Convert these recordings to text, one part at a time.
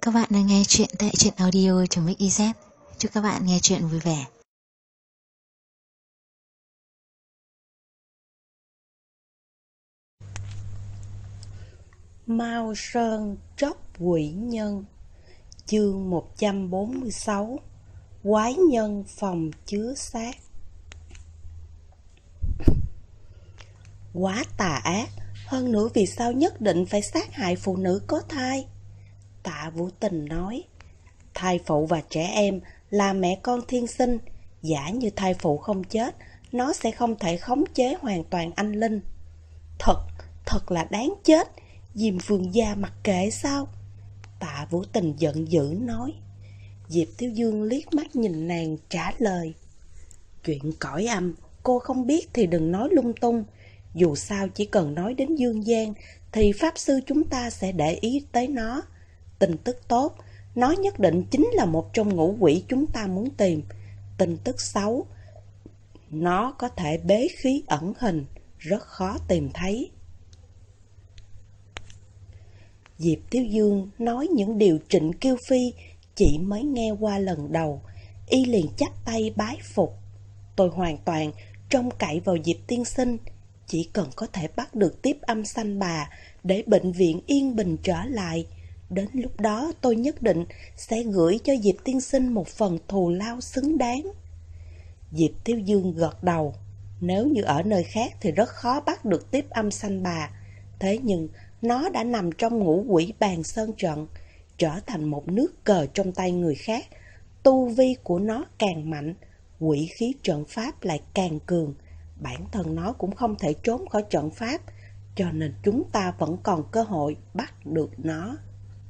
Các bạn đang nghe chuyện tại truyện audio.mix.iz. Chúc các bạn nghe chuyện vui vẻ. Mao Sơn Tróc Quỷ Nhân. Chương 146. Quái nhân phòng chứa xác. Quá tà ác, hơn nữa vì sao nhất định phải sát hại phụ nữ có thai? Tạ Vũ Tình nói, thai phụ và trẻ em là mẹ con thiên sinh, giả như thai phụ không chết, nó sẽ không thể khống chế hoàn toàn anh linh. Thật là đáng chết, Diêm Vương gia mặc kệ sao? Tạ Vũ Tình giận dữ nói. Diệp Thiếu Dương liếc mắt nhìn nàng trả lời, chuyện cõi âm cô không biết thì đừng nói lung tung. Dù sao chỉ cần nói đến dương gian thì pháp sư chúng ta sẽ để ý tới nó. Tin tức tốt, nó nhất định chính là một trong ngũ quỷ chúng ta muốn tìm. Tin tức xấu, nó có thể bế khí ẩn hình, rất khó tìm thấy. Diệp Thiếu Dương nói những điều Trịnh Kiêu Phi chỉ mới nghe qua lần đầu, y liền chắp tay bái phục. Tôi hoàn toàn trông cậy vào Diệp tiên sinh, chỉ cần có thể bắt được Tiếp Âm Sanh Bà để bệnh viện yên bình trở lại. Đến lúc đó tôi nhất định sẽ gửi cho Diệp tiên sinh một phần thù lao xứng đáng. Diệp Thiếu Dương gật đầu. Nếu như ở nơi khác thì rất khó bắt được Tiếp Âm Sanh Bà. Thế nhưng nó đã nằm trong ngũ quỷ bàn sơn trận, trở thành một nước cờ trong tay người khác. Tu vi của nó càng mạnh, quỷ khí trận pháp lại càng cường. Bản thân nó cũng không thể trốn khỏi trận pháp, cho nên chúng ta vẫn còn cơ hội bắt được nó.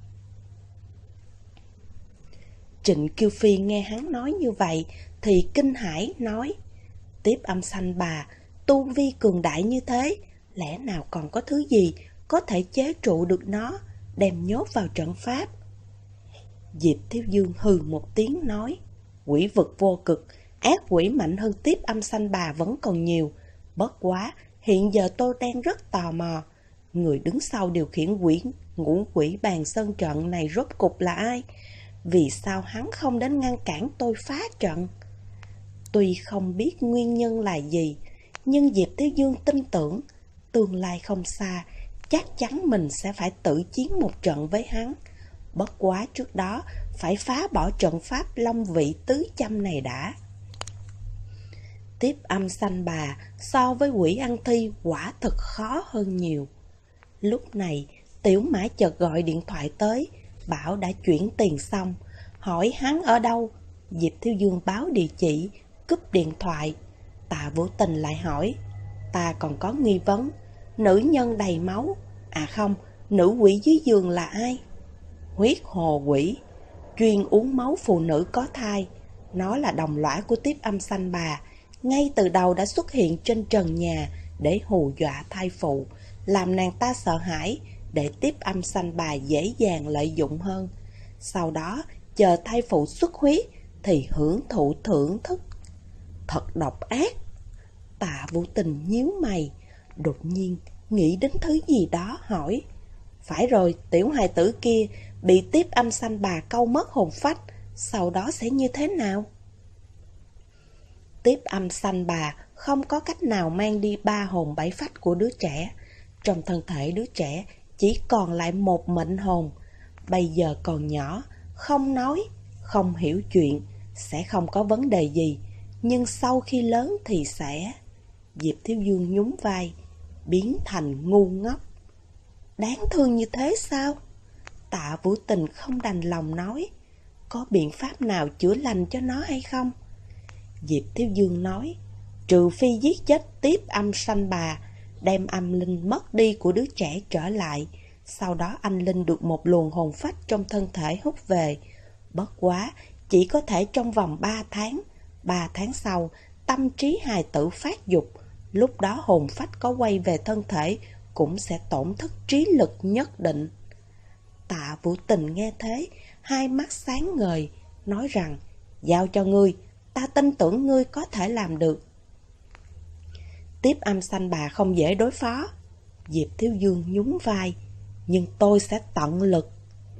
Trịnh Kiêu Phi nghe hắn nói như vậy thì kinh hãi nói, Tiếp Âm Sanh Bà tu vi cường đại như thế, lẽ nào còn có thứ gì có thể chế trụ được nó, đem nhốt vào trận pháp? Diệp Thiếu Dương hừ một tiếng nói, quỷ vực vô cực, ác quỷ mạnh hơn Tiếp Âm Sanh Bà vẫn còn nhiều. Bất quá, hiện giờ tôi đang rất tò mò, người đứng sau điều khiển ngũ quỷ bàn sơn trận này rốt cục là ai? Vì sao hắn không đến ngăn cản tôi phá trận? Tuy không biết nguyên nhân là gì, nhưng Diệp Thiếu Dương tin tưởng, tương lai không xa, chắc chắn mình sẽ phải tự chiến một trận với hắn. Bất quá trước đó, phải phá bỏ trận pháp Long Vị Tứ Châm này đã. Tiếp Âm Sanh Bà so với quỷ ăn thi quả thực khó hơn nhiều. Lúc này, Tiểu Mã chợt gọi điện thoại tới, bảo đã chuyển tiền xong, hỏi hắn ở đâu. Diệp Thiếu Dương báo địa chỉ, cúp điện thoại. Tạ Vũ Tình lại hỏi, ta còn có nghi vấn, nữ nhân đầy máu, à không, nữ quỷ dưới giường là ai? Huyết hồ quỷ, chuyên uống máu phụ nữ có thai. Nó là đồng lõa của Tiếp Âm Sanh Bà, ngay từ đầu đã xuất hiện trên trần nhà để hù dọa thai phụ, làm nàng ta sợ hãi, để Tiếp Âm Sanh Bà dễ dàng lợi dụng hơn. Sau đó, chờ thai phụ xuất huyết thì hưởng thụ thưởng thức. Thật độc ác. Tạ Vũ Tình nhíu mày, đột nhiên nghĩ đến thứ gì đó hỏi, phải rồi, tiểu hài tử kia bị Tiếp Âm Sanh Bà câu mất hồn phách, sau đó sẽ như thế nào? Tiếp Âm Sanh Bà không có cách nào mang đi 3 hồn 7 phách của đứa trẻ. Trong thân thể đứa trẻ chỉ còn lại một mệnh hồn. Bây giờ còn nhỏ, không nói, không hiểu chuyện, sẽ không có vấn đề gì. Nhưng sau khi lớn thì sẽ... Diệp Thiếu Dương nhún vai, biến thành ngu ngốc. Đáng thương như thế sao? Tạ Vũ Tình không đành lòng nói, có biện pháp nào chữa lành cho nó hay không? Diệp Thiếu Dương nói, trừ phi giết chết Tiếp Âm Sanh Bà, đem âm linh mất đi của đứa trẻ trở lại, sau đó anh linh được một luồng hồn phách trong thân thể hút về. Bất quá, chỉ có thể trong vòng 3 tháng. 3 tháng sau, tâm trí hài tử phát dục, lúc đó hồn phách có quay về thân thể cũng sẽ tổn thất trí lực nhất định. Tạ Vũ Tình nghe thế, hai mắt sáng ngời, nói rằng, giao cho ngươi, ta tin tưởng ngươi có thể làm được. Tiếp Âm Sanh Bà không dễ đối phó. Diệp Thiếu Dương nhún vai, nhưng tôi sẽ tận lực.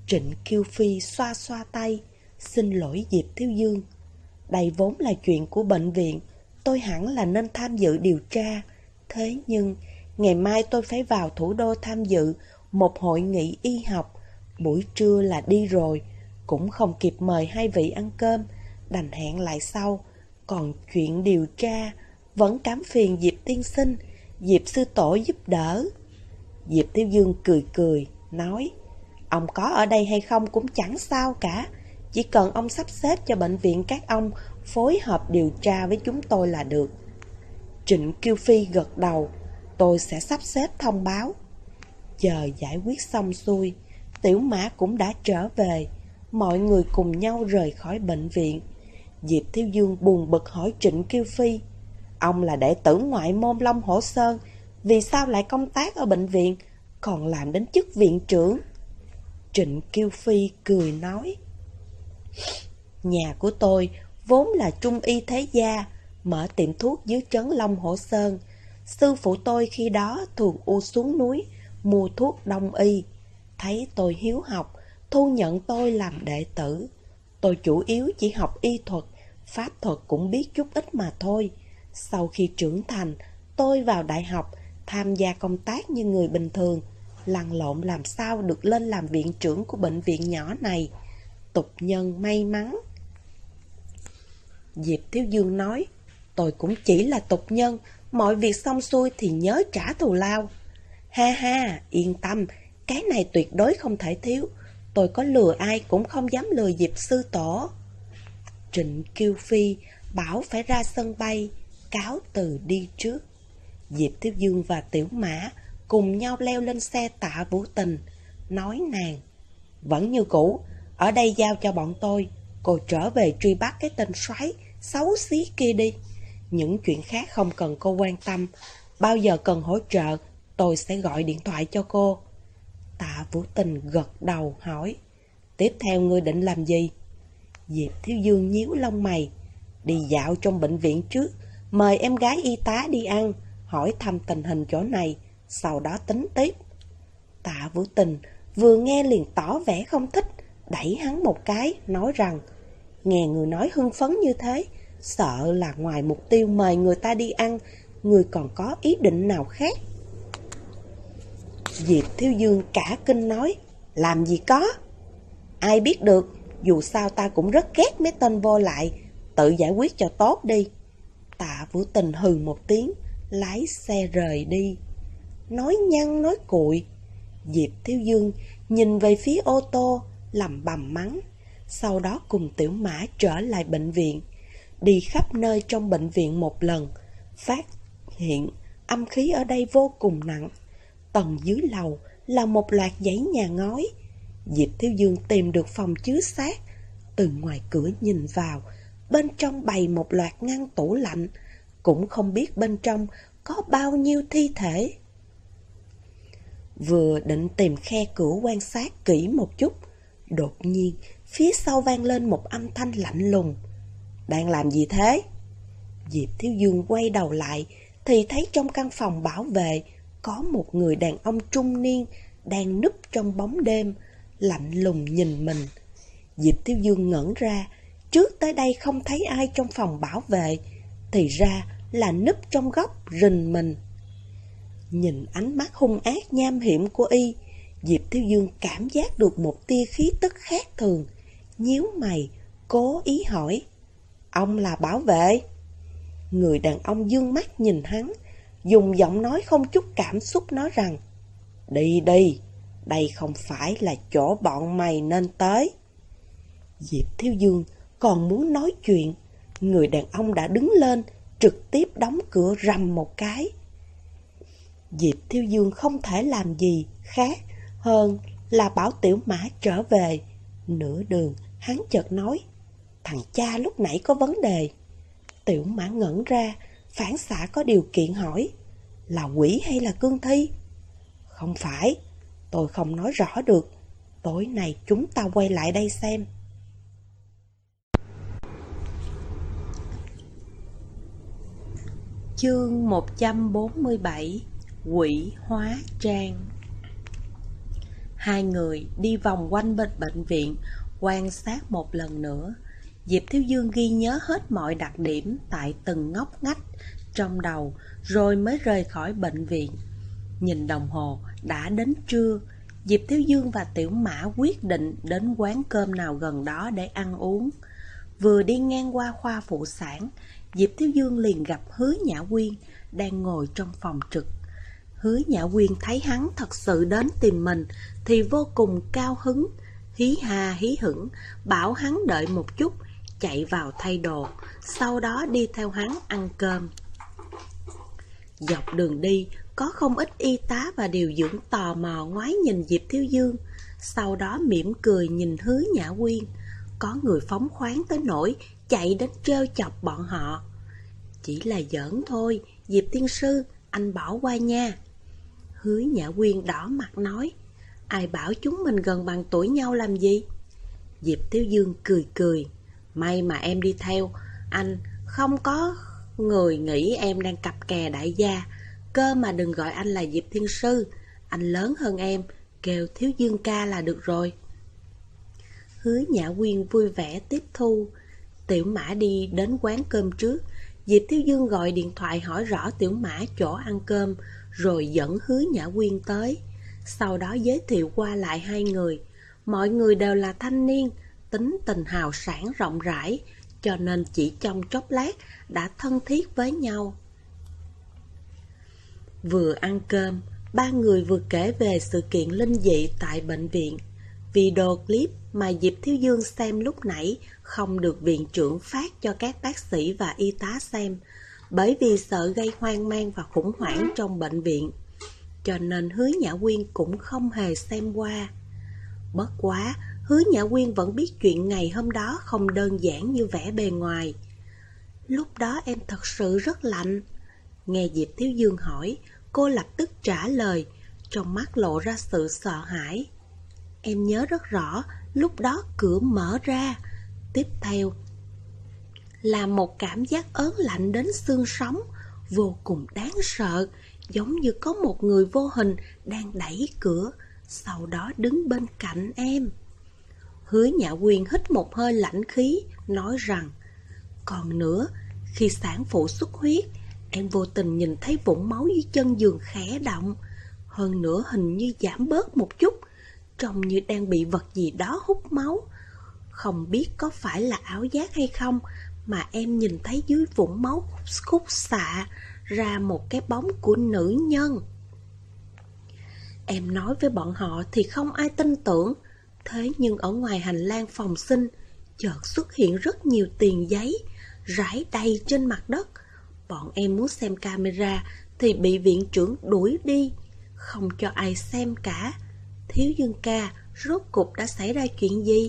Trịnh Kiêu Phi xoa xoa tay, xin lỗi Diệp Thiếu Dương. Đây vốn là chuyện của bệnh viện, tôi hẳn là nên tham dự điều tra. Thế nhưng, ngày mai tôi phải vào thủ đô tham dự một hội nghị y học. Buổi trưa là đi rồi, cũng không kịp mời hai vị ăn cơm, đành hẹn lại sau. Còn chuyện điều tra, vẫn cảm phiền Diệp tiên sinh, Diệp sư tổ giúp đỡ. Diệp Thiếu Dương cười cười, nói, ông có ở đây hay không cũng chẳng sao cả. Chỉ cần ông sắp xếp cho bệnh viện các ông phối hợp điều tra với chúng tôi là được. Trịnh Kiêu Phi gật đầu, tôi sẽ sắp xếp thông báo. Chờ giải quyết xong xuôi, Tiểu Mã cũng đã trở về. Mọi người cùng nhau rời khỏi bệnh viện. Diệp Thiếu Dương buồn bực hỏi Trịnh Kiêu Phi, ông là đệ tử ngoại môn Long Hổ Sơn, vì sao lại công tác ở bệnh viện, còn làm đến chức viện trưởng? Trịnh Kiêu Phi cười nói, nhà của tôi vốn là trung y thế gia, mở tiệm thuốc dưới trấn Long Hổ Sơn. Sư phụ tôi khi đó thường xuống núi mua thuốc đông y. Thấy tôi hiếu học, thu nhận tôi làm đệ tử. Tôi chủ yếu chỉ học y thuật, pháp thuật cũng biết chút ít mà thôi. Sau khi trưởng thành, tôi vào đại học, tham gia công tác như người bình thường, lăn lộn làm sao được lên làm viện trưởng của bệnh viện nhỏ này. Tục nhân may mắn. Diệp Thiếu Dương nói, tôi cũng chỉ là tục nhân, mọi việc xong xuôi thì nhớ trả thù lao. Ha ha, yên tâm, cái này tuyệt đối không thể thiếu. Tôi có lừa ai cũng không dám lừa Diệp sư tổ. Trịnh Kiêu Phi bảo phải ra sân bay, cáo từ đi trước. Diệp Thiếu Dương và Tiểu Mã cùng nhau leo lên xe Tạ Vũ Tình, nói nàng, vẫn như cũ, ở đây giao cho bọn tôi, cô trở về truy bắt cái tên soái xấu xí kia đi. Những chuyện khác không cần cô quan tâm, bao giờ cần hỗ trợ, tôi sẽ gọi điện thoại cho cô. Tạ Vũ Tình gật đầu hỏi, tiếp theo ngươi định làm gì? Diệp Thiếu Dương nhíu lông mày, đi dạo trong bệnh viện trước, mời em gái y tá đi ăn, hỏi thăm tình hình chỗ này, sau đó tính tiếp. Tạ Vũ Tình vừa nghe liền tỏ vẻ không thích, đẩy hắn một cái, nói rằng, nghe người nói hưng phấn như thế, sợ là ngoài mục tiêu mời người ta đi ăn, người còn có ý định nào khác? Diệp Thiếu Dương cả kinh nói, làm gì có? Ai biết được, dù sao ta cũng rất ghét mấy tên vô lại, tự giải quyết cho tốt đi. Tạ Vũ Tình hừ một tiếng, lái xe rời đi. Nói nhăng nói cuội. Diệp Thiếu Dương nhìn về phía ô tô, lẩm bẩm mắng. Sau đó cùng Tiểu Mã trở lại bệnh viện, đi khắp nơi trong bệnh viện một lần, phát hiện âm khí ở đây vô cùng nặng. Tầng dưới lầu là một loạt dãy nhà ngói. Diệp Thiếu Dương tìm được phòng chứa xác. Từ ngoài cửa nhìn vào, bên trong bày một loạt ngăn tủ lạnh, cũng không biết bên trong có bao nhiêu thi thể. Vừa định tìm khe cửa quan sát kỹ một chút, đột nhiên phía sau vang lên một âm thanh lạnh lùng. Đang làm gì thế? Diệp Thiếu Dương quay đầu lại thì thấy trong căn phòng bảo vệ có một người đàn ông trung niên đang núp trong bóng đêm, lạnh lùng nhìn mình. Diệp Thiếu Dương ngẩn ra, trước tới đây không thấy ai trong phòng bảo vệ, thì ra là núp trong góc rình mình. Nhìn ánh mắt hung ác nham hiểm của y, Diệp Thiếu Dương cảm giác được một tia khí tức khác thường, nhíu mày, cố ý hỏi, ông là bảo vệ? Người đàn ông dương mắt nhìn hắn, dùng giọng nói không chút cảm xúc nói rằng, đi đi, đây không phải là chỗ bọn mày nên tới. Diệp Thiếu Dương còn muốn nói chuyện, người đàn ông đã đứng lên, trực tiếp đóng cửa rầm một cái. Diệp Thiếu Dương không thể làm gì khác hơn là bảo Tiểu Mã trở về. Nửa đường, hắn chợt nói, thằng cha lúc nãy có vấn đề. Tiểu Mã ngẩn ra, phản xạ có điều kiện hỏi, là quỷ hay là cương thi? Không phải, tôi không nói rõ được. Tối nay chúng ta quay lại đây xem. Chương 147, Quỷ hóa trang. Hai người đi vòng quanh bên bệnh viện, quan sát một lần nữa. Diệp Thiếu Dương ghi nhớ hết mọi đặc điểm tại từng ngóc ngách trong đầu, rồi mới rời khỏi bệnh viện. Nhìn đồng hồ, đã đến trưa. Diệp Thiếu Dương và Tiểu Mã quyết định đến quán cơm nào gần đó để ăn uống. Vừa đi ngang qua khoa phụ sản, Diệp Thiếu Dương liền gặp Hứa Nhã Quyên đang ngồi trong phòng trực. Hứa Nhã Quyên thấy hắn thật sự đến tìm mình thì vô cùng cao hứng, hí ha hí hửng, bảo hắn đợi một chút, chạy vào thay đồ, sau đó đi theo hắn ăn cơm. Dọc đường đi, có không ít y tá và điều dưỡng tò mò ngoái nhìn Diệp Thiếu Dương, sau đó mỉm cười nhìn Hứa Nhã Quyên. Có người phóng khoáng tới nỗi chạy đến trêu chọc bọn họ. Chỉ là giỡn thôi, Diệp tiên sư, anh bỏ qua nha. Hứa Nhã Quyên đỏ mặt nói, ai bảo chúng mình gần bằng tuổi nhau làm gì? Diệp Thiếu Dương cười cười, may mà em đi theo, anh không có người nghĩ em đang cặp kè đại gia. Cơ mà đừng gọi anh là Diệp thiên sư, anh lớn hơn em, kêu Thiếu Dương ca là được rồi. Hứa Nhã Quyên vui vẻ tiếp thu. Tiểu Mã đi đến quán cơm trước. Diệp Thiếu Dương gọi điện thoại hỏi rõ Tiểu Mã chỗ ăn cơm, rồi dẫn Hứa Nhã Quyên tới. Sau đó giới thiệu qua lại hai người. Mọi người đều là thanh niên, tính tình hào sảng rộng rãi, cho nên chỉ trong chốc lát đã thân thiết với nhau. Vừa ăn cơm, ba người vừa kể về sự kiện linh dị tại bệnh viện. Video clip mà Diệp Thiếu Dương xem lúc nãy không được viện trưởng phát cho các bác sĩ và y tá xem, bởi vì sợ gây hoang mang và khủng hoảng trong bệnh viện. Cho nên Hứa Nhã Quyên cũng không hề xem qua. Bất quá, Hứa Nhã Quyên vẫn biết chuyện ngày hôm đó không đơn giản như vẻ bề ngoài. Lúc đó em thật sự rất lạnh. Nghe Diệp Thiếu Dương hỏi, cô lập tức trả lời, trong mắt lộ ra sự sợ hãi. Em nhớ rất rõ, lúc đó cửa mở ra. Tiếp theo là một cảm giác ớn lạnh đến xương sống, vô cùng đáng sợ, giống như có một người vô hình đang đẩy cửa, sau đó đứng bên cạnh em. Hứa Nhã Quyên hít một hơi lãnh khí, nói rằng, còn nữa, khi sản phụ xuất huyết, em vô tình nhìn thấy vũng máu dưới chân giường khẽ động, hơn nữa hình như giảm bớt một chút, trông như đang bị vật gì đó hút máu. Không biết có phải là ảo giác hay không, mà em nhìn thấy dưới vũng máu khúc xạ ra một cái bóng của nữ nhân. Em nói với bọn họ thì không ai tin tưởng, thế nhưng ở ngoài hành lang phòng sinh chợt xuất hiện rất nhiều tiền giấy rải đầy trên mặt đất. Bọn em muốn xem camera thì bị viện trưởng đuổi đi, không cho ai xem cả. Thiếu Dương ca, rốt cuộc đã xảy ra chuyện gì?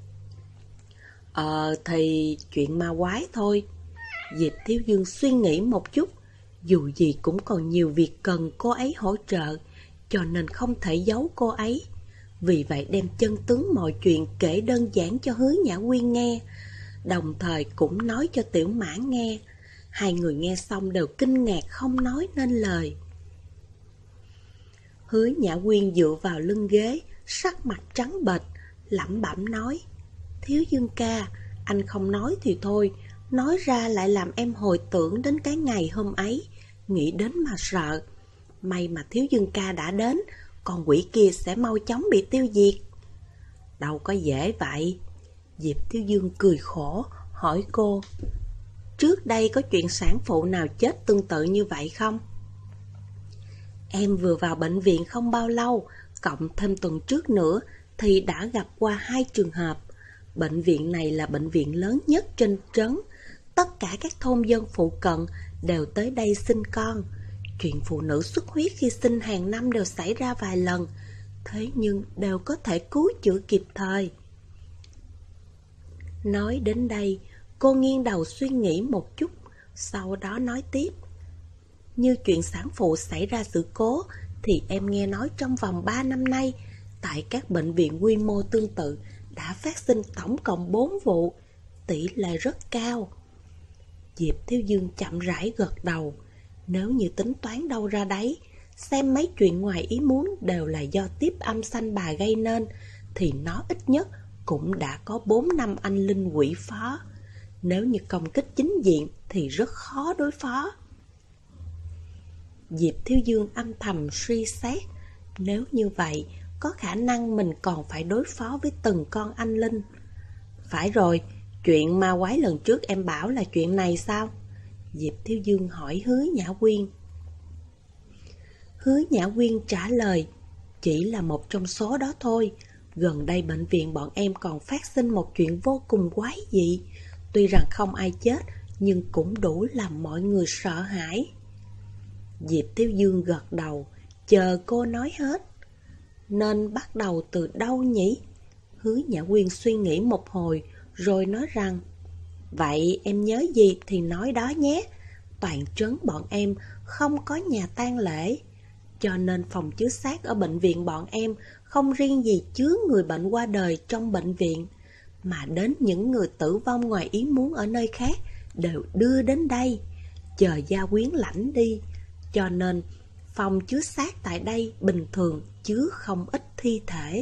Thì chuyện ma quái thôi. Diệp Thiếu Dương suy nghĩ một chút, dù gì cũng còn nhiều việc cần cô ấy hỗ trợ, cho nên không thể giấu cô ấy. Vì vậy đem chân tướng mọi chuyện kể đơn giản cho Hứa Nhã Quyên nghe, đồng thời cũng nói cho Tiểu Mã nghe. Hai người nghe xong đều kinh ngạc không nói nên lời. Hứa Nhã Quyên dựa vào lưng ghế, sắc mặt trắng bệch, lẩm bẩm nói, Thiếu Dương ca, anh không nói thì thôi, nói ra lại làm em hồi tưởng đến cái ngày hôm ấy, nghĩ đến mà sợ. May mà Thiếu Dương ca đã đến, con quỷ kia sẽ mau chóng bị tiêu diệt. Đâu có dễ vậy. Diệp Thiếu Dương cười khổ, hỏi cô, trước đây có chuyện sản phụ nào chết tương tự như vậy không? Em vừa vào bệnh viện không bao lâu, cộng thêm tuần trước nữa thì đã gặp qua 2 trường hợp. Bệnh viện này là bệnh viện lớn nhất trên trấn. Tất cả các thôn dân phụ cận đều tới đây sinh con. Chuyện phụ nữ xuất huyết khi sinh hàng năm đều xảy ra vài lần, thế nhưng đều có thể cứu chữa kịp thời. Nói đến đây, cô nghiêng đầu suy nghĩ một chút, sau đó nói tiếp. Như chuyện sản phụ xảy ra sự cố thì em nghe nói trong vòng 3 năm nay, tại các bệnh viện quy mô tương tự đã phát sinh tổng cộng 4 vụ, tỷ lệ rất cao. Diệp Thiếu Dương chậm rãi gật đầu. Nếu như tính toán đâu ra đấy, xem mấy chuyện ngoài ý muốn đều là do tiếp âm sanh bà gây nên, thì nó ít nhất cũng đã có 4-5 anh linh quỷ phó. Nếu như công kích chính diện thì rất khó đối phó. Diệp Thiếu Dương âm thầm suy xét, nếu như vậy, có khả năng mình còn phải đối phó với từng con anh linh. Phải rồi, chuyện ma quái lần trước em bảo là chuyện này sao? Diệp Thiếu Dương hỏi Hứa Nhã Quyên. Hứa Nhã Quyên trả lời, chỉ là một trong số đó thôi. Gần đây bệnh viện bọn em còn phát sinh một chuyện vô cùng quái dị. Tuy rằng không ai chết, nhưng cũng đủ làm mọi người sợ hãi. Diệp Thiếu Dương gật đầu, chờ cô nói hết. Nên bắt đầu từ đâu nhỉ? Hứa Nhã Quyên suy nghĩ một hồi, rồi nói rằng, vậy em nhớ gì thì nói đó nhé. Toàn trấn bọn em không có nhà tang lễ, cho nên phòng chứa xác ở bệnh viện bọn em không riêng gì chứa người bệnh qua đời trong bệnh viện, mà đến những người tử vong ngoài ý muốn ở nơi khác đều đưa đến đây, chờ gia quyến lãnh đi. Cho nên phòng chứa xác tại đây bình thường chứa không ít thi thể.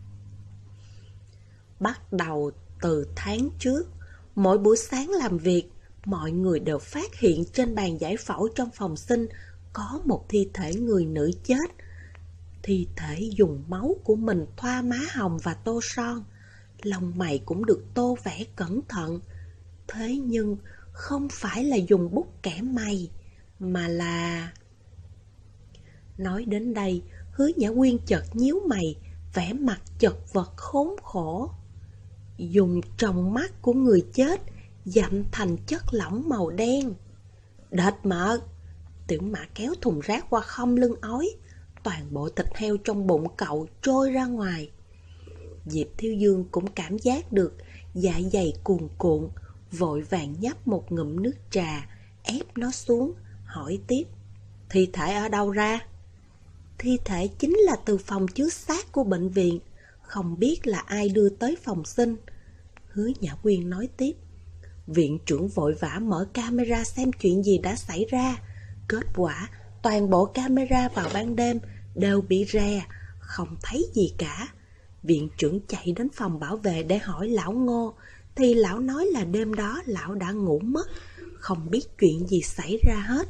Bắt đầu từ tháng trước, mỗi buổi sáng làm việc, mọi người đều phát hiện trên bàn giải phẫu trong phòng sinh có một thi thể người nữ chết. Thi thể dùng máu của mình thoa má hồng và tô son, lông mày cũng được tô vẽ cẩn thận. Thế nhưng không phải là dùng bút kẻ mày, mà là... Nói đến đây, Hứa Nhã Quyên chợt nhíu mày, vẻ mặt chật vật khốn khổ. Dùng trong mắt của người chết dặm thành chất lỏng màu đen. Đệt mợ! Tiểu Mã kéo thùng rác qua không lưng ói, toàn bộ thịt heo trong bụng cậu trôi ra ngoài. Diệp Thiếu Dương cũng cảm giác được dạ dày cuồn cuộn, vội vàng nhấp một ngụm nước trà, ép nó xuống, hỏi tiếp. Thi thể ở đâu ra? Thi thể chính là từ phòng chứa xác của bệnh viện, không biết là ai đưa tới phòng sinh. Hứa Nhã Quyên nói tiếp. Viện trưởng vội vã mở camera xem chuyện gì đã xảy ra. Kết quả, toàn bộ camera vào ban đêm đều bị rè, không thấy gì cả. Viện trưởng chạy đến phòng bảo vệ để hỏi lão Ngô, thì lão nói là đêm đó lão đã ngủ mất, không biết chuyện gì xảy ra hết.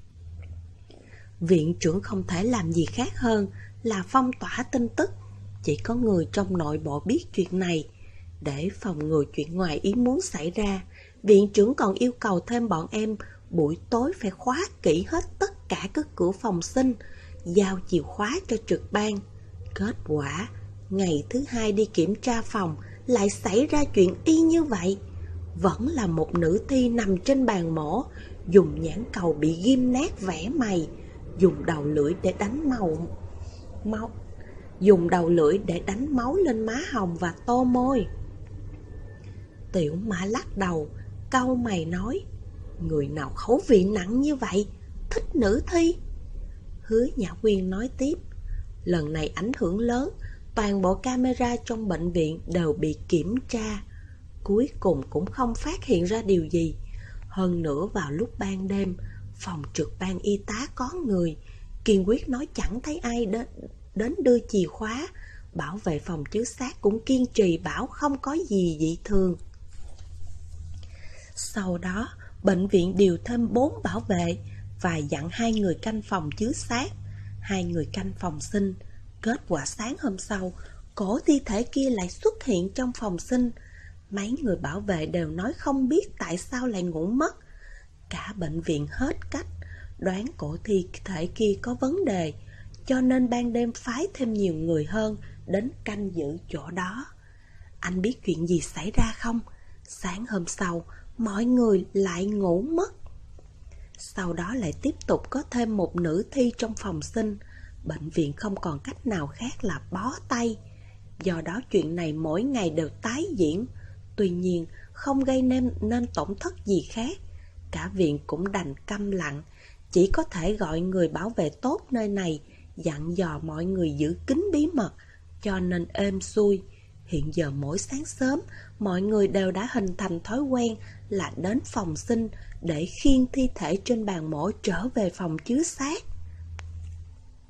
Viện trưởng không thể làm gì khác hơn là phong tỏa tin tức. Chỉ có người trong nội bộ biết chuyện này. Để phòng ngừa chuyện ngoài ý muốn xảy ra, viện trưởng còn yêu cầu thêm bọn em buổi tối phải khóa kỹ hết tất cả các cửa phòng sinh, giao chìa khóa cho trực ban. Kết quả, ngày thứ hai đi kiểm tra phòng lại xảy ra chuyện y như vậy. Vẫn là một nữ thi nằm trên bàn mổ, dùng nhãn cầu bị ghim nát vẽ mày, dùng đầu lưỡi để đánh máu lên má hồng và tô môi. Tiểu Mã lắc đầu, cau mày nói, người nào khẩu vị nặng như vậy, thích nữ thi? Hứa Nhã Quyên nói tiếp, lần này ảnh hưởng lớn, toàn bộ camera trong bệnh viện đều bị kiểm tra. Cuối cùng cũng không phát hiện ra điều gì. Hơn nữa vào lúc ban đêm, phòng trực ban y tá có người, kiên quyết nói chẳng thấy ai đến đưa chìa khóa. Bảo vệ phòng chứa xác cũng kiên trì bảo không có gì dị thường. Sau đó, bệnh viện điều thêm 4 bảo vệ và dặn 2 người canh phòng chứa xác, 2 người canh phòng sinh. Kết quả sáng hôm sau, cổ thi thể kia lại xuất hiện trong phòng sinh. Mấy người bảo vệ đều nói không biết tại sao lại ngủ mất. Cả bệnh viện hết cách, đoán cổ thi thể kia có vấn đề, cho nên ban đêm phái thêm nhiều người hơn đến canh giữ chỗ đó. Anh biết chuyện gì xảy ra không? Sáng hôm sau, mọi người lại ngủ mất. Sau đó lại tiếp tục có thêm một nữ thi trong phòng sinh. Bệnh viện không còn cách nào khác là bó tay. Do đó chuyện này mỗi ngày đều tái diễn. Tuy nhiên không gây nên tổn thất gì khác. Cả viện cũng đành câm lặng, chỉ có thể gọi người bảo vệ tốt nơi này, dặn dò mọi người giữ kín bí mật, cho nên êm xuôi. Hiện giờ mỗi sáng sớm, mọi người đều đã hình thành thói quen là đến phòng sinh để khiêng thi thể trên bàn mổ trở về phòng chứa xác.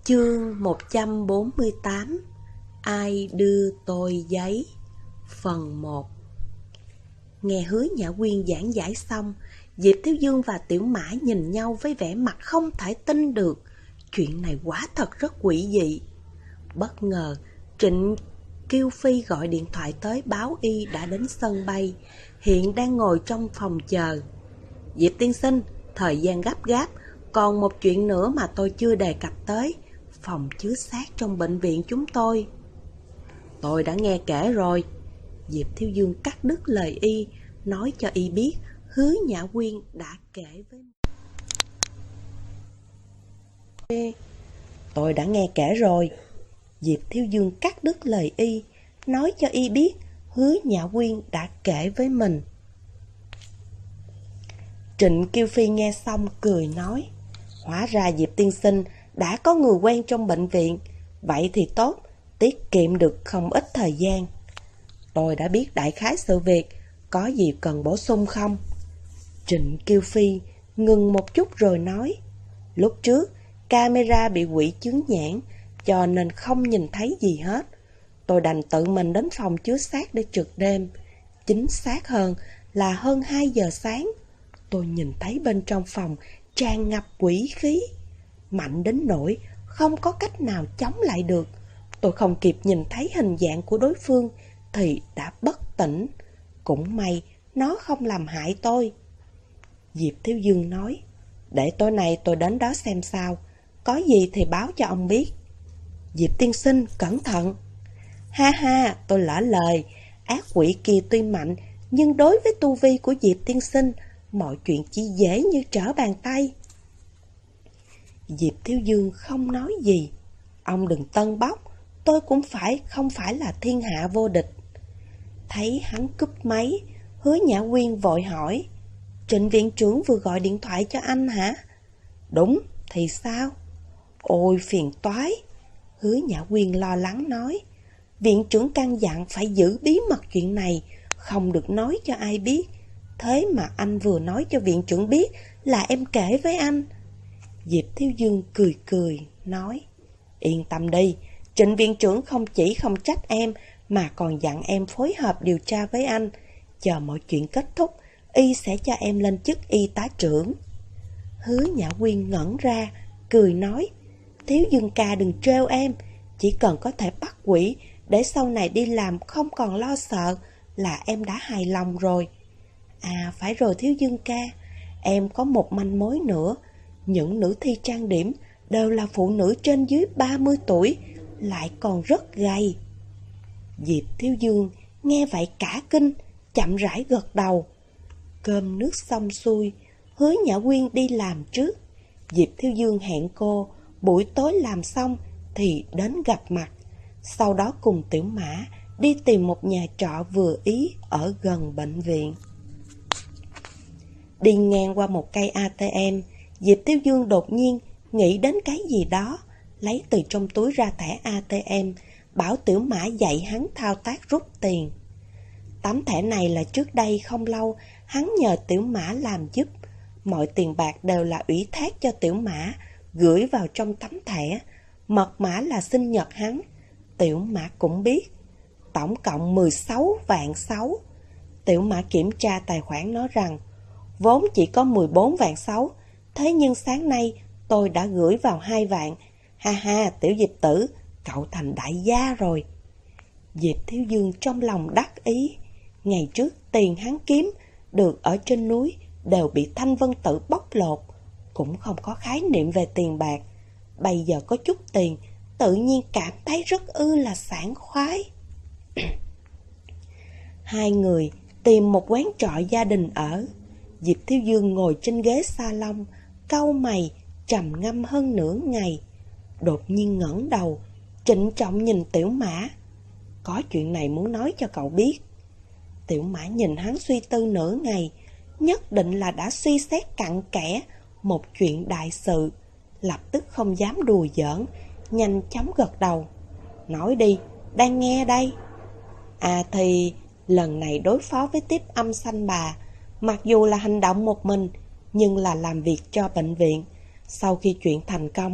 Chương 148. Ai đưa tôi giấy? Phần 1. Nghe Hứa Nhã Quyên giảng giải xong, Diệp Thiếu Dương và Tiểu Mã nhìn nhau với vẻ mặt không thể tin được. Chuyện này quả thật rất quỷ dị. Bất ngờ, Trịnh Kiêu Phi gọi điện thoại tới báo y đã đến sân bay, hiện đang ngồi trong phòng chờ. Diệp tiên sinh, thời gian gấp gáp, còn một chuyện nữa mà tôi chưa đề cập tới. Phòng chứa xác trong bệnh viện chúng tôi. Tôi đã nghe kể rồi. Diệp Thiếu Dương cắt đứt lời y, nói cho y biết Hứa Nhã Quyên đã kể với. Tôi đã nghe kể rồi. Diệp Thiếu Dương cắt đứt lời y, nói cho y biết Hứa Nhã Quyên đã kể với mình. Trịnh Kiêu Phi nghe xong cười nói, hóa ra Diệp tiên sinh đã có người quen trong bệnh viện, vậy thì tốt, tiết kiệm được không ít thời gian. Tôi đã biết đại khái sự việc, có gì cần bổ sung không? Trịnh Kiêu Phi ngừng một chút rồi nói, lúc trước camera bị hủy chứng nhãn, cho nên không nhìn thấy gì hết. Tôi đành tự mình đến phòng chứa xác để trực đêm. Chính xác hơn là hơn 2 giờ sáng, tôi nhìn thấy bên trong phòng tràn ngập quỷ khí, mạnh đến nỗi không có cách nào chống lại được. Tôi không kịp nhìn thấy hình dạng của đối phương thì đã bất tỉnh. Cũng may nó không làm hại tôi. Diệp Thiếu Dương nói, để tối nay tôi đến đó xem sao, có gì thì báo cho ông biết. Diệp tiên sinh cẩn thận. Ha ha, tôi lỡ lời. Ác quỷ kia tuy mạnh, nhưng đối với tu vi của Diệp tiên sinh, mọi chuyện chỉ dễ như trở bàn tay. Diệp Thiếu Dương không nói gì. Ông đừng tân bốc, tôi cũng không phải là thiên hạ vô địch. Thấy hắn cúp máy, Hứa Nhã Quyên vội hỏi, Trịnh viện trưởng vừa gọi điện thoại cho anh hả? Đúng, thì sao? Ôi phiền toái. Hứa Nhã Quyên lo lắng nói, viện trưởng căn dặn phải giữ bí mật chuyện này, không được nói cho ai biết. Thế mà anh vừa nói cho viện trưởng biết là em kể với anh. Diệp Thiếu Dương cười cười, nói, yên tâm đi, Trịnh viện trưởng không chỉ không trách em, mà còn dặn em phối hợp điều tra với anh. Chờ mọi chuyện kết thúc, y sẽ cho em lên chức y tá trưởng. Hứa Nhã Quyên ngẩn ra, cười nói, Thiếu Dương ca đừng trêu em, chỉ cần có thể bắt quỷ, để sau này đi làm không còn lo sợ, là em đã hài lòng rồi. À phải rồi Thiếu Dương ca, em có một manh mối nữa. Những nữ thi trang điểm đều là phụ nữ trên dưới 30 tuổi, lại còn rất gầy. Diệp Thiếu Dương nghe vậy cả kinh, chậm rãi gật đầu. Cơm nước xong xuôi, Hứa Nhã Quyên đi làm trước. Diệp Thiếu Dương hẹn cô buổi tối làm xong thì đến gặp mặt. Sau đó cùng Tiểu Mã đi tìm một nhà trọ vừa ý ở gần bệnh viện. Đi ngang qua một cây ATM, Diệp Thiếu Dương đột nhiên nghĩ đến cái gì đó, lấy từ trong túi ra thẻ ATM, bảo Tiểu Mã dạy hắn thao tác rút tiền. Tấm thẻ này là trước đây không lâu hắn nhờ Tiểu Mã làm giúp. Mọi tiền bạc đều là ủy thác cho Tiểu Mã, gửi vào trong tấm thẻ. Mật mã là sinh nhật hắn, Tiểu Mã cũng biết. Tổng cộng 16 vạn 6. Tiểu Mã kiểm tra tài khoản nói rằng, vốn chỉ có 14 vạn 6, thế nhưng sáng nay tôi đã gửi vào 2 vạn. Ha ha, Tiểu Diệp tử, cậu thành đại gia rồi. Diệp Thiếu Dương trong lòng đắc ý. Ngày trước tiền hắn kiếm được ở trên núi đều bị Thanh Vân Tử bóc lột, cũng không có khái niệm về tiền bạc. Bây giờ có chút tiền, tự nhiên cảm thấy rất là sảng khoái. Hai người tìm một quán trọ gia đình ở. Diệp Thiếu Dương ngồi trên ghế salon, cau mày, trầm ngâm hơn nửa ngày. Đột nhiên ngẩng đầu, trịnh trọng nhìn Tiểu Mã. Có chuyện này muốn nói cho cậu biết. Tiểu Mã nhìn hắn suy tư nửa ngày, nhất định là đã suy xét cặn kẽ một chuyện đại sự, lập tức không dám đùa giỡn, nhanh chóng gật đầu. Nói đi, đang nghe đây. À thì, lần này đối phó với Tiếp Âm Sanh Bà, mặc dù là hành động một mình, nhưng là làm việc cho bệnh viện. Sau khi chuyện thành công,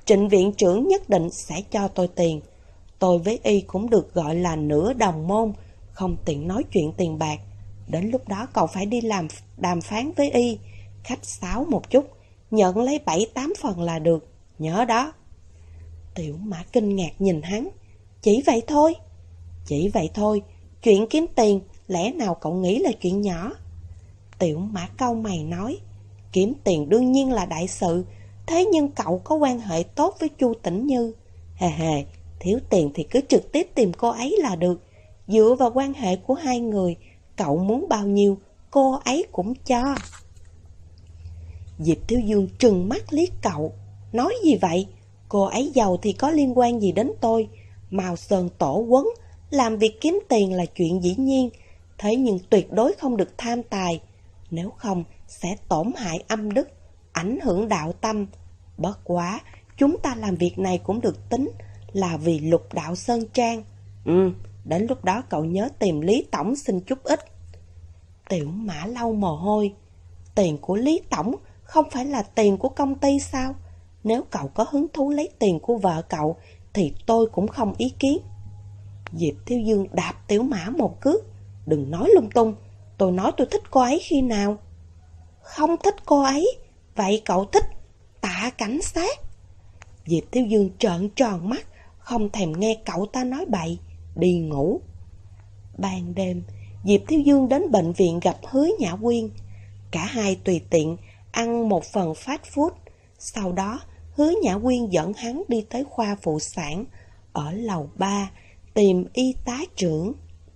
Trịnh viện trưởng nhất định sẽ cho tôi tiền. Tôi với y cũng được gọi là nửa đồng môn, không tiện nói chuyện tiền bạc. Đến lúc đó cậu phải đi làm đàm phán với y, khách sáo một chút, nhận lấy 7-8 phần là được, nhớ đó. Tiểu Mã kinh ngạc nhìn hắn. Chỉ vậy thôi? Chỉ vậy thôi, chuyện kiếm tiền, lẽ nào cậu nghĩ là chuyện nhỏ? Tiểu Mã cau mày nói, kiếm tiền đương nhiên là đại sự, thế nhưng cậu có quan hệ tốt với Chu Tĩnh Như. Hề hề, thiếu tiền thì cứ trực tiếp tìm cô ấy là được. Dựa vào quan hệ của hai người, cậu muốn bao nhiêu, cô ấy cũng cho. Diệp Thiếu Dương trừng mắt liếc cậu. Nói gì vậy? Cô ấy giàu thì có liên quan gì đến tôi? Mao Sơn Tổ Quấn, làm việc kiếm tiền là chuyện dĩ nhiên, thế nhưng tuyệt đối không được tham tài. Nếu không, sẽ tổn hại âm đức, ảnh hưởng đạo tâm. Bất quá, chúng ta làm việc này cũng được tính là vì Lục Đạo Sơn Trang. Đến lúc đó cậu nhớ tìm Lý Tổng xin chút ít. Tiểu Mã lau mồ hôi. Tiền của Lý Tổng không phải là tiền của công ty sao? Nếu cậu có hứng thú lấy tiền của vợ cậu thì tôi cũng không ý kiến. Diệp Thiếu Dương đạp Tiểu Mã một cước. Đừng nói lung tung. Tôi nói tôi thích cô ấy khi nào? Không thích cô ấy. Vậy cậu thích Tạ cảnh sát? Diệp Thiếu Dương trợn tròn mắt, không thèm nghe cậu ta nói bậy, đi ngủ. Ban đêm, Diệp Thiếu Dương đến bệnh viện gặp Hứa Nhã Quyên. Cả hai tùy tiện ăn một phần fast food. Sau đó, Hứa Nhã Quyên dẫn hắn đi tới khoa phụ sản ở lầu 3 tìm y tá trưởng.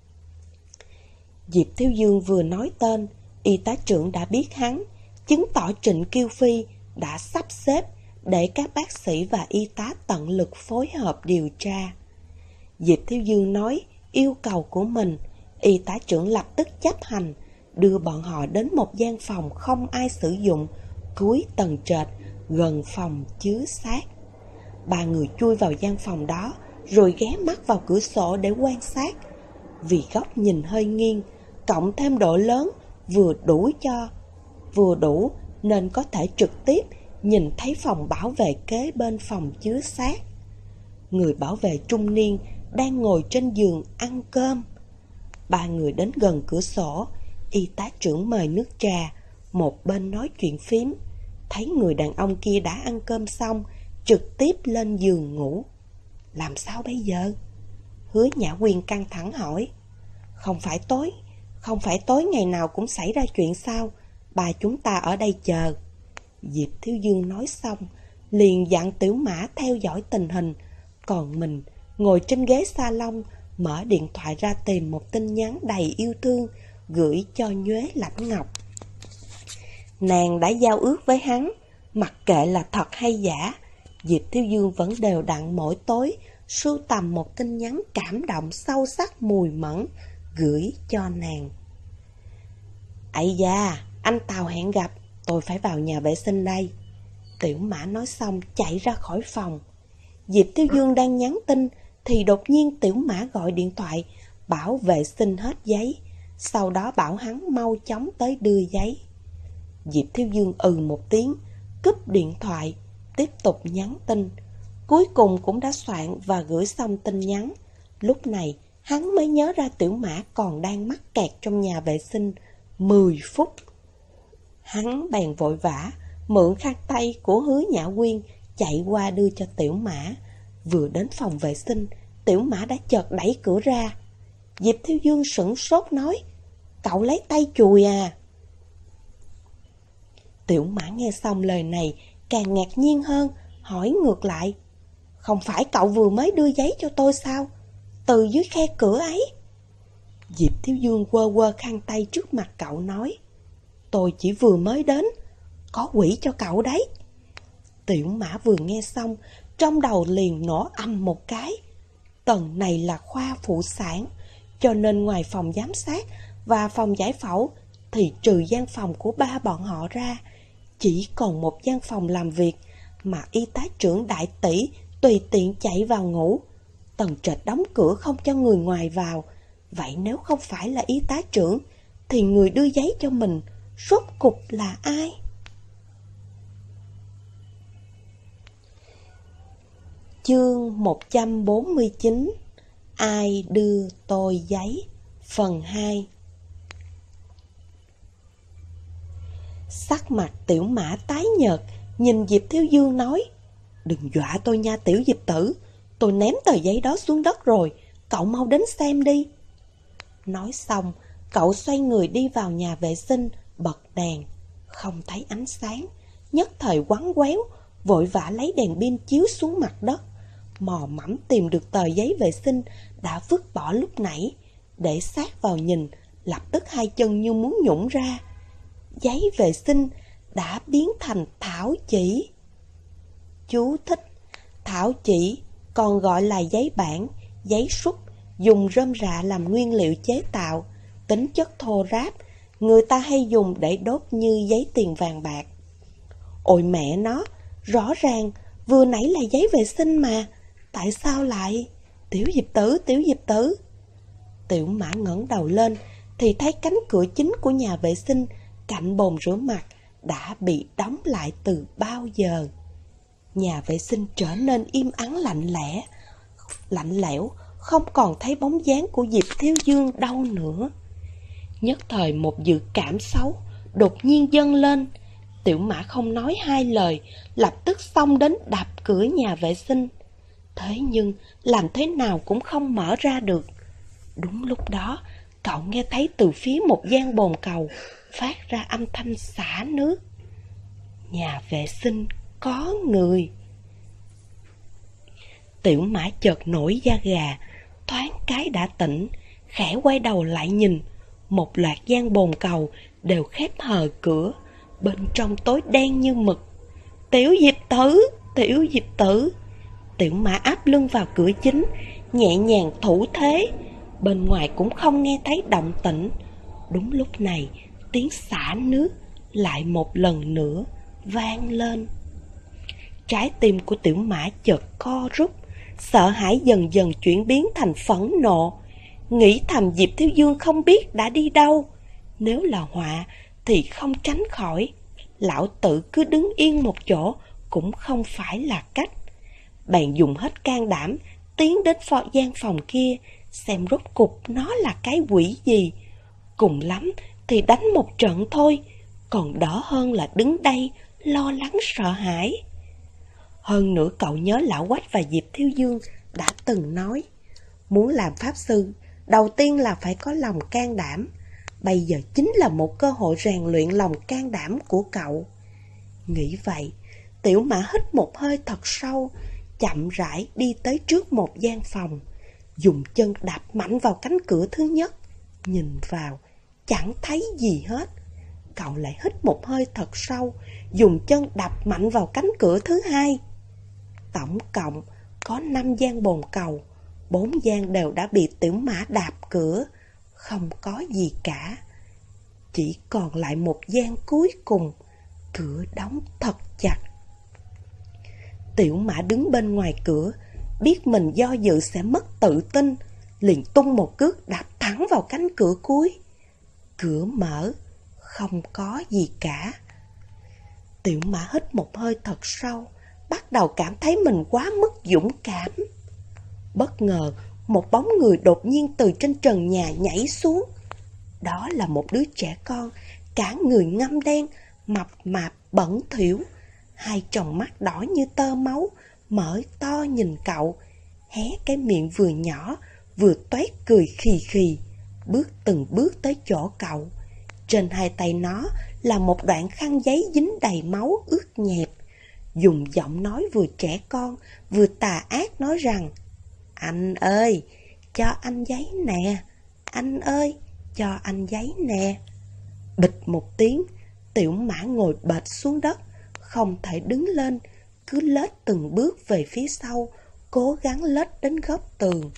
Diệp Thiếu Dương vừa nói tên, y tá trưởng đã biết hắn, chứng tỏ Trịnh Kiêu Phi đã sắp xếp để các bác sĩ và y tá tận lực phối hợp điều tra. Diệp Thiếu Dương nói yêu cầu của mình, y tá trưởng lập tức chấp hành, đưa bọn họ đến một gian phòng không ai sử dụng, cuối tầng trệt, gần phòng chứa xác. Ba người chui vào gian phòng đó, rồi ghé mắt vào cửa sổ để quan sát. Vì góc nhìn hơi nghiêng, cộng thêm độ lớn vừa đủ nên có thể trực tiếp nhìn thấy phòng bảo vệ kế bên phòng chứa xác. Người bảo vệ trung niên đang ngồi trên giường ăn cơm. Ba người đến gần cửa sổ, y tá trưởng mời nước trà, một bên nói chuyện phím. Thấy người đàn ông kia đã ăn cơm xong, trực tiếp lên giường ngủ. Làm sao bây giờ? Hứa Nhã Quyên căng thẳng hỏi. Không phải tối ngày nào cũng xảy ra chuyện sao? Bà chúng ta ở đây chờ. Diệp Thiếu Dương nói xong, liền dặn Tiểu Mã theo dõi tình hình. Còn mình ngồi trên ghế salon, mở điện thoại ra tìm một tin nhắn đầy yêu thương, gửi cho Nhuế Lãnh Ngọc. Nàng đã giao ước với hắn, mặc kệ là thật hay giả, Diệp Thiếu Dương vẫn đều đặn mỗi tối sưu tầm một tin nhắn cảm động sâu sắc mùi mẫn gửi cho nàng. Ây da, anh Tào hẹn gặp, tôi phải vào nhà vệ sinh đây. Tiểu Mã nói xong chạy ra khỏi phòng. Diệp Thiếu Dương đang nhắn tin thì đột nhiên Tiểu Mã gọi điện thoại bảo vệ sinh hết giấy, sau đó bảo hắn mau chóng tới đưa giấy. Diệp Thiếu Dương một tiếng, cúp điện thoại, tiếp tục nhắn tin. Cuối cùng cũng đã soạn và gửi xong tin nhắn. Lúc này hắn mới nhớ ra Tiểu Mã còn đang mắc kẹt trong nhà vệ sinh 10 phút. Hắn bèn vội vã mượn khăn tay của Hứa Nhã Quyên chạy qua đưa cho Tiểu Mã. Vừa đến phòng vệ sinh, Tiểu Mã đã chợt đẩy cửa ra. Diệp Thiếu Dương sửng sốt nói, cậu lấy tay chùi à? Tiểu Mã nghe xong lời này càng ngạc nhiên hơn, hỏi ngược lại, không phải cậu vừa mới đưa giấy cho tôi sao? Từ dưới khe cửa ấy. Diệp Thiếu Dương quơ quơ khăn tay trước mặt cậu nói, tôi chỉ vừa mới đến, có quỷ cho cậu đấy. Tiểu Mã vừa nghe xong, trong đầu liền nổ ầm một cái. Tầng này là khoa phụ sản, cho nên ngoài phòng giám sát và phòng giải phẫu thì trừ gian phòng của ba bọn họ ra, chỉ còn một gian phòng làm việc mà y tá trưởng Đại Tỷ tùy tiện chạy vào ngủ. Tầng trệt đóng cửa không cho người ngoài vào. Vậy nếu không phải là y tá trưởng thì người đưa giấy cho mình rốt cục là ai? Chương 149. Ai đưa tôi giấy? Phần 2. Sắc mặt Tiểu Mã tái nhợt, nhìn Diệp Thiếu Dương nói: "Đừng dọa tôi nha Tiểu Diệp tử, tôi ném tờ giấy đó xuống đất rồi, cậu mau đến xem đi." Nói xong, cậu xoay người đi vào nhà vệ sinh, bật đèn. Không thấy ánh sáng, nhất thời quắn quéo, vội vã lấy đèn pin chiếu xuống mặt đất, mò mẫm tìm được tờ giấy vệ sinh đã vứt bỏ lúc nãy, để sát vào nhìn, lập tức hai chân như muốn nhũn ra. Giấy vệ sinh đã biến thành thảo chỉ. Chú thích: thảo chỉ còn gọi là giấy bản, giấy sút, dùng rơm rạ làm nguyên liệu chế tạo, tính chất thô ráp, người ta hay dùng để đốt như giấy tiền vàng bạc. Ôi mẹ nó, rõ ràng vừa nãy là giấy vệ sinh mà, tại sao lại... Tiểu Diệp tử, Tiểu Diệp tử. Tiểu Mã ngẩng đầu lên thì thấy cánh cửa chính của nhà vệ sinh cạnh bồn rửa mặt đã bị đóng lại từ bao giờ. Nhà vệ sinh trở nên im ắng lạnh lẽo, không còn thấy bóng dáng của Diệp Thiếu Dương đâu nữa. Nhất thời một dự cảm xấu đột nhiên dâng lên. Tiểu Mã không nói hai lời, lập tức xông đến đạp cửa nhà vệ sinh. Thế nhưng làm thế nào cũng không mở ra được. Đúng lúc đó, cậu nghe thấy từ phía một gian bồn cầu phát ra âm thanh xả nước. Nhà vệ sinh có người. Tiểu Mã chợt nổi da gà, thoáng cái đã tỉnh, khẽ quay đầu lại nhìn. Một loạt gian bồn cầu đều khép hờ cửa, bên trong tối đen như mực. Tiểu Diệp tử, Tiểu Diệp tử. Tiểu Mã áp lưng vào cửa chính, nhẹ nhàng thủ thế. Bên ngoài cũng không nghe thấy động tĩnh. Đúng lúc này, tiếng xả nước lại một lần nữa vang lên. Trái tim của Tiểu Mã chợt co rút, sợ hãi dần dần chuyển biến thành phẫn nộ. Nghĩ thầm Diệp Thiếu Dương không biết đã đi đâu. Nếu là họa thì không tránh khỏi. Lão tử cứ đứng yên một chỗ cũng không phải là cách. Bạn dùng hết can đảm tiến đến gian phòng kia, xem rốt cục nó là cái quỷ gì. Cùng lắm thì đánh một trận thôi, còn đỡ hơn là đứng đây lo lắng sợ hãi. Hơn nữa cậu nhớ Lão Quách và Diệp Thiếu Dương đã từng nói, muốn làm pháp sư, đầu tiên là phải có lòng can đảm. Bây giờ chính là một cơ hội rèn luyện lòng can đảm của cậu. Nghĩ vậy, Tiểu Mã hít một hơi thật sâu, chậm rãi đi tới trước một gian phòng, dùng chân đạp mạnh vào cánh cửa thứ nhất. Nhìn vào, chẳng thấy gì hết. Cậu lại hít một hơi thật sâu, dùng chân đạp mạnh vào cánh cửa thứ hai. Tổng cộng có 5 gian bồn cầu, 4 gian đều đã bị Tiểu Mã đạp cửa, không có gì cả. Chỉ còn lại một gian cuối cùng, cửa đóng thật chặt. Tiểu Mã đứng bên ngoài cửa, biết mình do dự sẽ mất tự tin, liền tung một cước đạp thẳng vào cánh cửa cuối. Cửa mở, không có gì cả. Tiểu Mã hít một hơi thật sâu, bắt đầu cảm thấy mình quá mức dũng cảm. Bất ngờ, một bóng người đột nhiên từ trên trần nhà nhảy xuống. Đó là một đứa trẻ con, cả người ngăm đen, mập mạp bẩn thỉu, hai tròng mắt đỏ như tơ máu, mở to nhìn cậu, hé cái miệng vừa nhỏ vừa toét cười khì khì, bước từng bước tới chỗ cậu. Trên hai tay nó là một đoạn khăn giấy dính đầy máu ướt nhẹp, dùng giọng nói vừa trẻ con vừa tà ác nói rằng: "Anh ơi, cho anh giấy nè, anh ơi, cho anh giấy nè." Bịch một tiếng, Tiểu Mã ngồi bệt xuống đất, không thể đứng lên, cứ lết từng bước về phía sau, cố gắng lết đến góc tường.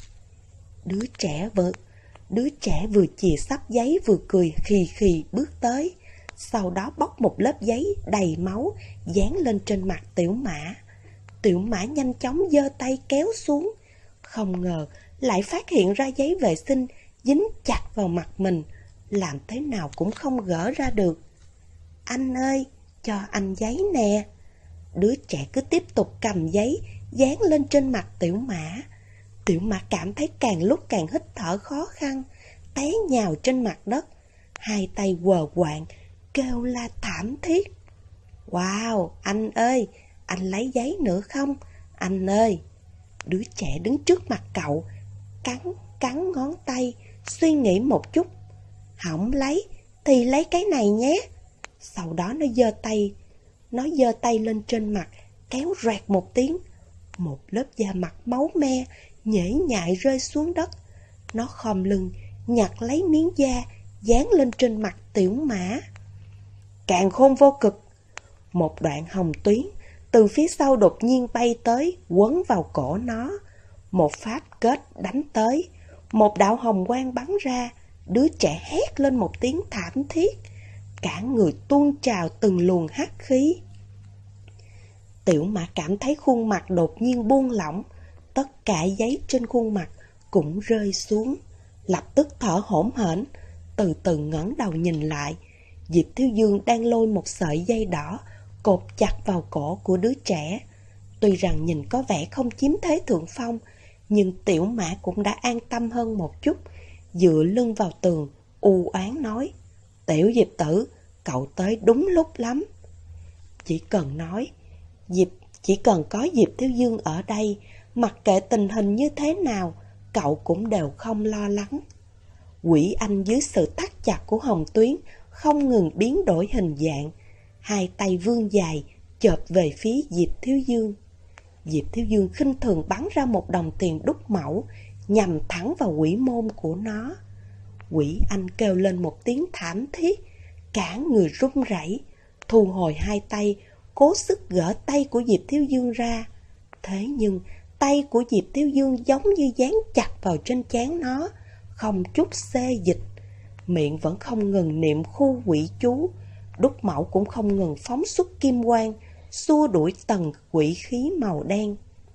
Đứa trẻ vừa chìa xấp giấy vừa cười khì khì bước tới, sau đó bóc một lớp giấy đầy máu dán lên trên mặt Tiểu Mã. Tiểu Mã nhanh chóng giơ tay kéo xuống, không ngờ lại phát hiện ra giấy vệ sinh dính chặt vào mặt mình, làm thế nào cũng không gỡ ra được. "Anh ơi, cho anh giấy nè." Đứa trẻ cứ tiếp tục cầm giấy, dán lên trên mặt Tiểu Mã. Tiểu Mã cảm thấy càng lúc càng hít thở khó khăn, té nhào trên mặt đất, hai tay quờ quạng, kêu la thảm thiết. Wow, anh ơi, anh lấy giấy nữa không? Anh ơi! Đứa trẻ đứng trước mặt cậu, cắn ngón tay, suy nghĩ một chút. Không lấy, thì lấy cái này nhé. Sau đó nó giơ tay lên trên mặt, kéo roẹt một tiếng. Một lớp da mặt máu me, nhễ nhại rơi xuống đất. Nó khom lưng, nhặt lấy miếng da, dán lên trên mặt Tiểu Mã. Càn khôn vô cực! Một đoạn hồng tuyến từ phía sau đột nhiên bay tới, quấn vào cổ nó. Một pháp kết đánh tới, một đạo hồng quang bắn ra. Đứa trẻ hét lên một tiếng thảm thiết, cả người tuôn trào từng luồng hắc khí. Tiểu Mã cảm thấy khuôn mặt đột nhiên buông lỏng, tất cả giấy trên khuôn mặt cũng rơi xuống. Lập tức thở hổn hển, từ từ ngẩng đầu nhìn lại. Diệp Thiếu Dương đang lôi một sợi dây đỏ cột chặt vào cổ của đứa trẻ. Tuy rằng nhìn có vẻ không chiếm thế thượng phong, nhưng Tiểu Mã cũng đã an tâm hơn một chút. Dựa lưng vào tường, u oán nói: Tiểu Diệp tử, cậu tới đúng lúc lắm. Chỉ cần có Diệp Thiếu Dương ở đây, mặc kệ tình hình như thế nào, cậu cũng đều không lo lắng. Quỷ Anh dưới sự thắt chặt của hồng tuyến không ngừng biến đổi hình dạng, hai tay vươn dài chộp về phía Diệp Thiếu Dương. Diệp Thiếu Dương khinh thường bắn ra một đồng tiền đúc mẫu, nhằm thẳng vào quỷ môn của nó. Quỷ Anh kêu lên một tiếng thảm thiết, cả người run rẩy, thu hồi hai tay, cố sức gỡ tay của Diệp Thiếu Dương ra. Thế nhưng tay của Diệp Thiếu Dương giống như dán chặt vào trên trán nó, không chút xê dịch. Miệng vẫn không ngừng niệm khu quỷ chú, đúc mẫu cũng không ngừng phóng xuất kim quang, xua đuổi tầng quỷ khí màu đen.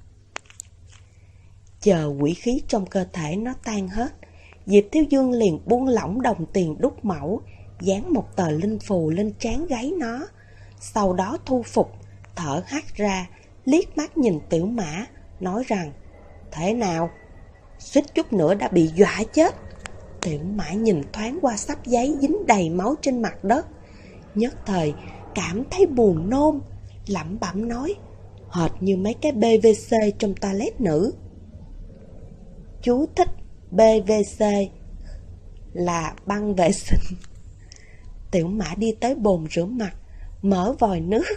Chờ quỷ khí trong cơ thể nó tan hết, Diệp Thiếu Dương liền buông lỏng đồng tiền đúc mẫu, dán một tờ linh phù lên trán gáy nó. Sau đó thu phục, thở hắt ra, liếc mắt nhìn Tiểu Mã, nói rằng: Thế nào? Suýt chút nữa đã bị dọa chết. Tiểu Mã nhìn thoáng qua sắp giấy dính đầy máu trên mặt đất, nhất thời cảm thấy buồn nôn, lẩm bẩm nói: Hệt như mấy cái PVC trong toilet nữ. Chú thích: PVC là băng vệ sinh. Tiểu Mã đi tới bồn rửa mặt, mở vòi nước,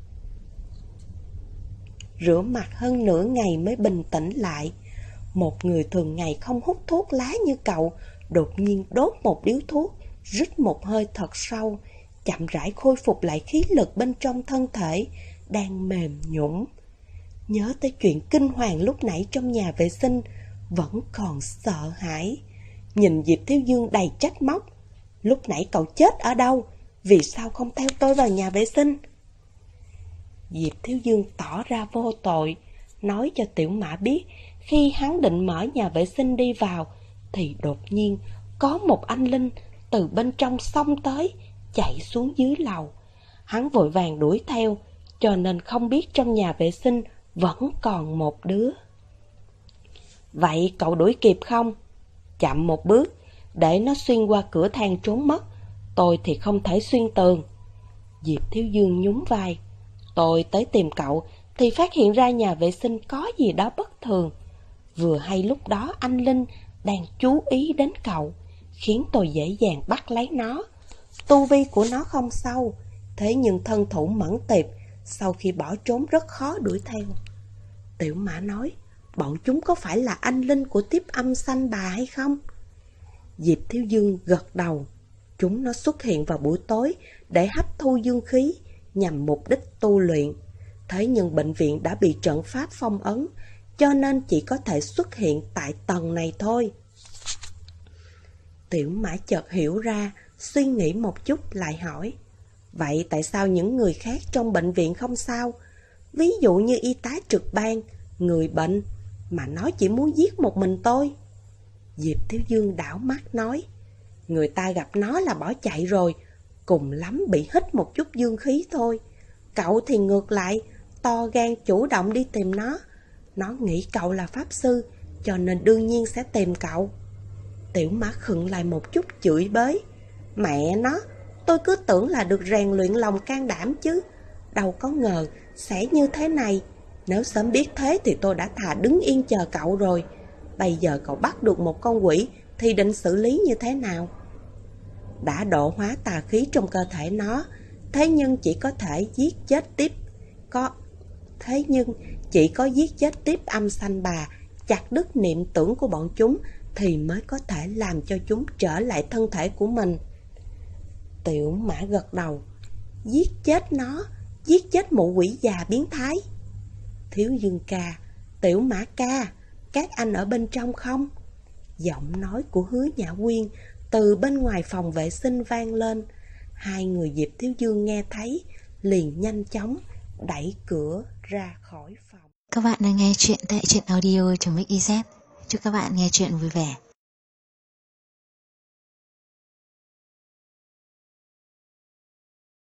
rửa mặt hơn nửa ngày mới bình tĩnh lại. Một người thường ngày không hút thuốc lá như cậu, đột nhiên đốt một điếu thuốc, rít một hơi thật sâu, chậm rãi khôi phục lại khí lực bên trong thân thể đang mềm nhũn. Nhớ tới chuyện kinh hoàng lúc nãy trong nhà vệ sinh, vẫn còn sợ hãi. Nhìn Diệp Thiếu Dương đầy trách móc: Lúc nãy cậu chết ở đâu? Vì sao không theo tôi vào nhà vệ sinh? Diệp Thiếu Dương tỏ ra vô tội, nói cho Tiểu Mã biết khi hắn định mở nhà vệ sinh đi vào, thì đột nhiên có một anh linh từ bên trong xông tới, chạy xuống dưới lầu. Hắn vội vàng đuổi theo, cho nên không biết trong nhà vệ sinh vẫn còn một đứa. Vậy cậu đuổi kịp không? Chậm một bước, để nó xuyên qua cửa thang trốn mất. Tôi thì không thể xuyên tường. Diệp Thiếu Dương nhún vai. Tôi tới tìm cậu thì phát hiện ra nhà vệ sinh có gì đó bất thường. Vừa hay lúc đó anh Linh đang chú ý đến cậu, khiến tôi dễ dàng bắt lấy nó. Tu vi của nó không sâu, thế nhưng thân thủ mẫn tiệp, sau khi bỏ trốn rất khó đuổi theo. Tiểu Mã nói: Bọn chúng có phải là anh Linh của Tiếp Âm Sanh Bà hay không? Diệp Thiếu Dương gật đầu. Chúng nó xuất hiện vào buổi tối để hấp thu dương khí, nhằm mục đích tu luyện. Thế nhưng bệnh viện đã bị trận pháp phong ấn, cho nên chỉ có thể xuất hiện tại tầng này thôi. Tiểu Mã chợt hiểu ra, suy nghĩ một chút lại hỏi: Vậy tại sao những người khác trong bệnh viện không sao? Ví dụ như y tá trực ban, người bệnh, mà nó chỉ muốn giết một mình tôi. Diệp Thiếu Dương đảo mắt nói: Người ta gặp nó là bỏ chạy rồi, cùng lắm bị hít một chút dương khí thôi. Cậu thì ngược lại, to gan chủ động đi tìm nó. Nó nghĩ cậu là pháp sư, cho nên đương nhiên sẽ tìm cậu. Tiểu Mã khựng lại một chút chửi bới. Mẹ nó, tôi cứ tưởng là được rèn luyện lòng can đảm chứ, đâu có ngờ sẽ như thế này. Nếu sớm biết thế thì tôi đã thà đứng yên chờ cậu rồi. Bây giờ cậu bắt được một con quỷ thì định xử lý như thế nào? Đã độ hóa tà khí trong cơ thể nó, thế nhưng chỉ có giết tiếp âm sanh bà, chặt đứt niệm tưởng của bọn chúng thì mới có thể làm cho chúng trở lại thân thể của mình. Tiểu Mã gật đầu. Giết chết nó, giết chết mụ quỷ già biến thái. Thiếu Dương ca, Tiểu Mã ca, các anh ở bên trong không? Giọng nói của Hứa Nhã Quyên từ bên ngoài phòng vệ sinh vang lên. Hai người Diệp Thiếu Dương nghe thấy liền nhanh chóng đẩy cửa ra khỏi phòng. Các bạn đang nghe chuyện tại truyện audio.mix.iz. Chúc các bạn nghe chuyện vui vẻ.